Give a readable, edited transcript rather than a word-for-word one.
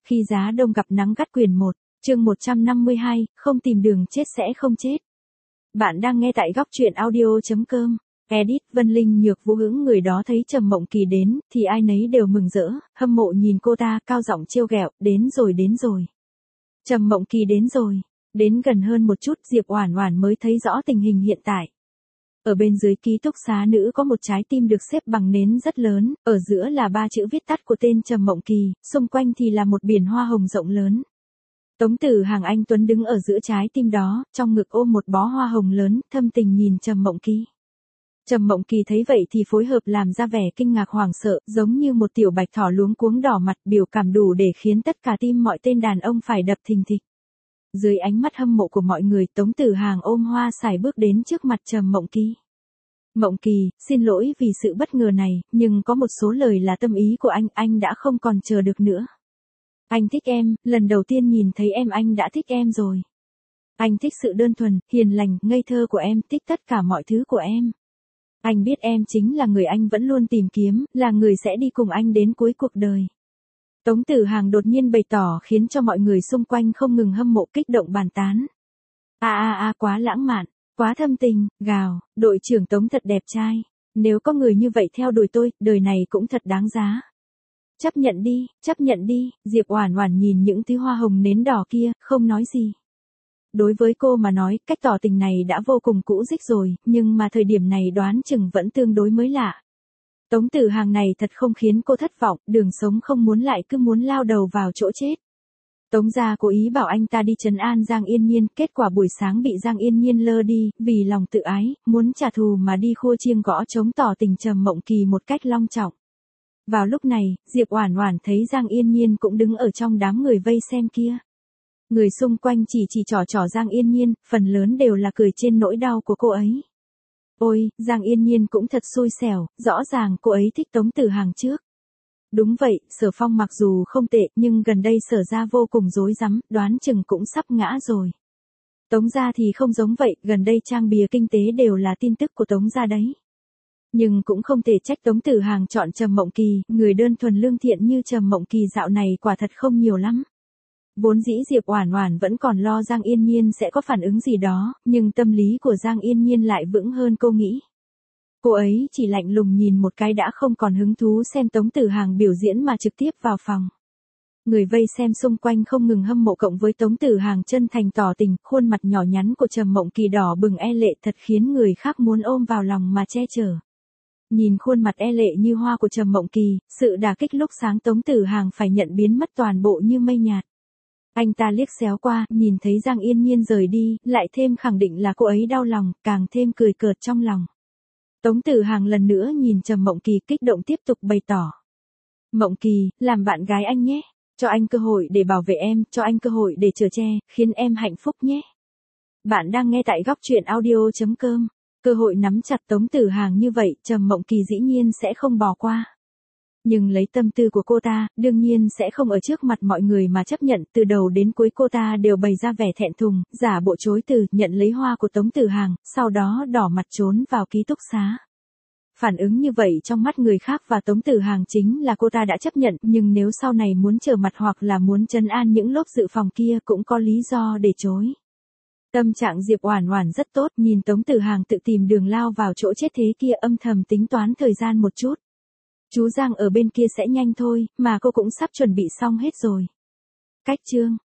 Khi giá đông gặp nắng gắt quyển 1, chương 152, không tìm đường chết sẽ không chết. Bạn đang nghe tại góc truyện audio.com. Edit Vân Linh Nhược Vũ hững người đó thấy Trầm Mộng Kỳ đến, thì ai nấy đều mừng rỡ, hâm mộ nhìn cô ta, cao giọng trêu ghẹo, đến rồi. Trầm Mộng Kỳ đến rồi. Đến gần hơn một chút Diệp Oản Oản mới thấy rõ tình hình hiện tại. Ở bên dưới ký túc xá nữ có một trái tim được xếp bằng nến rất lớn, ở giữa là 3 chữ viết tắt của tên Trầm Mộng Kỳ, xung quanh thì là một biển hoa hồng rộng lớn. Tống Tử Hàng anh tuấn đứng ở giữa trái tim đó, trong ngực ôm một bó hoa hồng lớn, thâm tình nhìn Trầm Mộng Kỳ. Trầm Mộng Kỳ thấy vậy thì phối hợp làm ra vẻ kinh ngạc hoảng sợ, giống như một tiểu bạch thỏ luống cuống đỏ mặt, biểu cảm đủ để khiến tất cả tim mọi tên đàn ông phải đập thình thịch. Dưới ánh mắt hâm mộ của mọi người, Tống Tử Hàng ôm hoa sải bước đến trước mặt Trầm Mộng Kỳ. Mộng Kỳ, xin lỗi vì sự bất ngờ này, nhưng có một số lời là tâm ý của anh đã không còn chờ được nữa. Anh thích em, lần đầu tiên nhìn thấy em anh đã thích em rồi. Anh thích sự đơn thuần, hiền lành, ngây thơ của em, thích tất cả mọi thứ của em. Anh biết em chính là người anh vẫn luôn tìm kiếm, là người sẽ đi cùng anh đến cuối cuộc đời. Tống Tử Hàng đột nhiên bày tỏ khiến cho mọi người xung quanh không ngừng hâm mộ kích động bàn tán. Quá lãng mạn, quá thâm tình, gào, đội trưởng Tống thật đẹp trai. Nếu có người như vậy theo đuổi tôi, đời này cũng thật đáng giá. Chấp nhận đi, Diệp Oản Oản nhìn những thứ hoa hồng nến đỏ kia, không nói gì. Đối với cô mà nói, cách tỏ tình này đã vô cùng cũ rích rồi, nhưng mà thời điểm này đoán chừng vẫn tương đối mới lạ. Tống Tử Hàng này thật không khiến cô thất vọng, đường sống không muốn lại cứ muốn lao đầu vào chỗ chết. Tống gia cố ý bảo anh ta đi trấn an Giang Yên Nhiên, kết quả buổi sáng bị Giang Yên Nhiên lơ đi, vì lòng tự ái, muốn trả thù mà đi khua chiêng gõ trống tỏ tình Trầm Mộng Kỳ một cách long trọng. Vào lúc này, Diệp Oản Oản thấy Giang Yên Nhiên cũng đứng ở trong đám người vây xem kia. Người xung quanh chỉ trỏ Giang Yên Nhiên, phần lớn đều là cười trên nỗi đau của cô ấy. Ôi, Giang Yên Nhiên cũng thật xui xẻo, rõ ràng cô ấy thích Tống Tử Hàng trước. Đúng vậy, Sở Phong mặc dù không tệ, nhưng gần đây Sở gia vô cùng rối rắm, đoán chừng cũng sắp ngã rồi. Tống gia thì không giống vậy, gần đây trang bìa kinh tế đều là tin tức của Tống gia đấy. Nhưng cũng không thể trách Tống Tử Hàng chọn Trầm Mộng Kỳ, người đơn thuần lương thiện như Trầm Mộng Kỳ dạo này quả thật không nhiều lắm. Vốn dĩ Diệp Oản Oản vẫn còn lo Giang Yên Nhiên sẽ có phản ứng gì đó, nhưng tâm lý của Giang Yên Nhiên lại vững hơn cô nghĩ. Cô ấy chỉ lạnh lùng nhìn một cái đã không còn hứng thú xem Tống Tử Hàng biểu diễn mà trực tiếp vào phòng. Người vây xem xung quanh không ngừng hâm mộ cộng với Tống Tử Hàng chân thành tỏ tình, khuôn mặt nhỏ nhắn của Trầm Mộng Kỳ đỏ bừng e lệ thật khiến người khác muốn ôm vào lòng mà che chở. Nhìn khuôn mặt e lệ như hoa của Trầm Mộng Kỳ, sự đả kích lúc sáng Tống Tử Hàng phải nhận biến mất toàn bộ như mây nhạt. Anh ta liếc xéo qua, nhìn thấy Giang Yên Nhiên rời đi, lại thêm khẳng định là cô ấy đau lòng, càng thêm cười cợt trong lòng. Tống Tử Hàng lần nữa nhìn Trầm Mộng Kỳ kích động tiếp tục bày tỏ. Mộng Kỳ, làm bạn gái anh nhé. Cho anh cơ hội để bảo vệ em, cho anh cơ hội để chở che, khiến em hạnh phúc nhé. Bạn đang nghe tại góc truyện audio.com. Cơ hội nắm chặt Tống Tử Hàng như vậy, Trầm Mộng Kỳ dĩ nhiên sẽ không bỏ qua. Nhưng lấy tâm tư của cô ta, đương nhiên sẽ không ở trước mặt mọi người mà chấp nhận, từ đầu đến cuối cô ta đều bày ra vẻ thẹn thùng, giả bộ chối từ, nhận lấy hoa của Tống Tử Hàng, sau đó đỏ mặt trốn vào ký túc xá. Phản ứng như vậy trong mắt người khác và Tống Tử Hàng chính là cô ta đã chấp nhận, nhưng nếu sau này muốn trở mặt hoặc là muốn trấn an những lốp dự phòng kia cũng có lý do để chối. Tâm trạng Diệp Oản Oản rất tốt, nhìn Tống Tử Hàng tự tìm đường lao vào chỗ chết thế kia âm thầm tính toán thời gian một chút. Chú Giang ở bên kia sẽ nhanh thôi, mà cô cũng sắp chuẩn bị xong hết rồi. Cách chương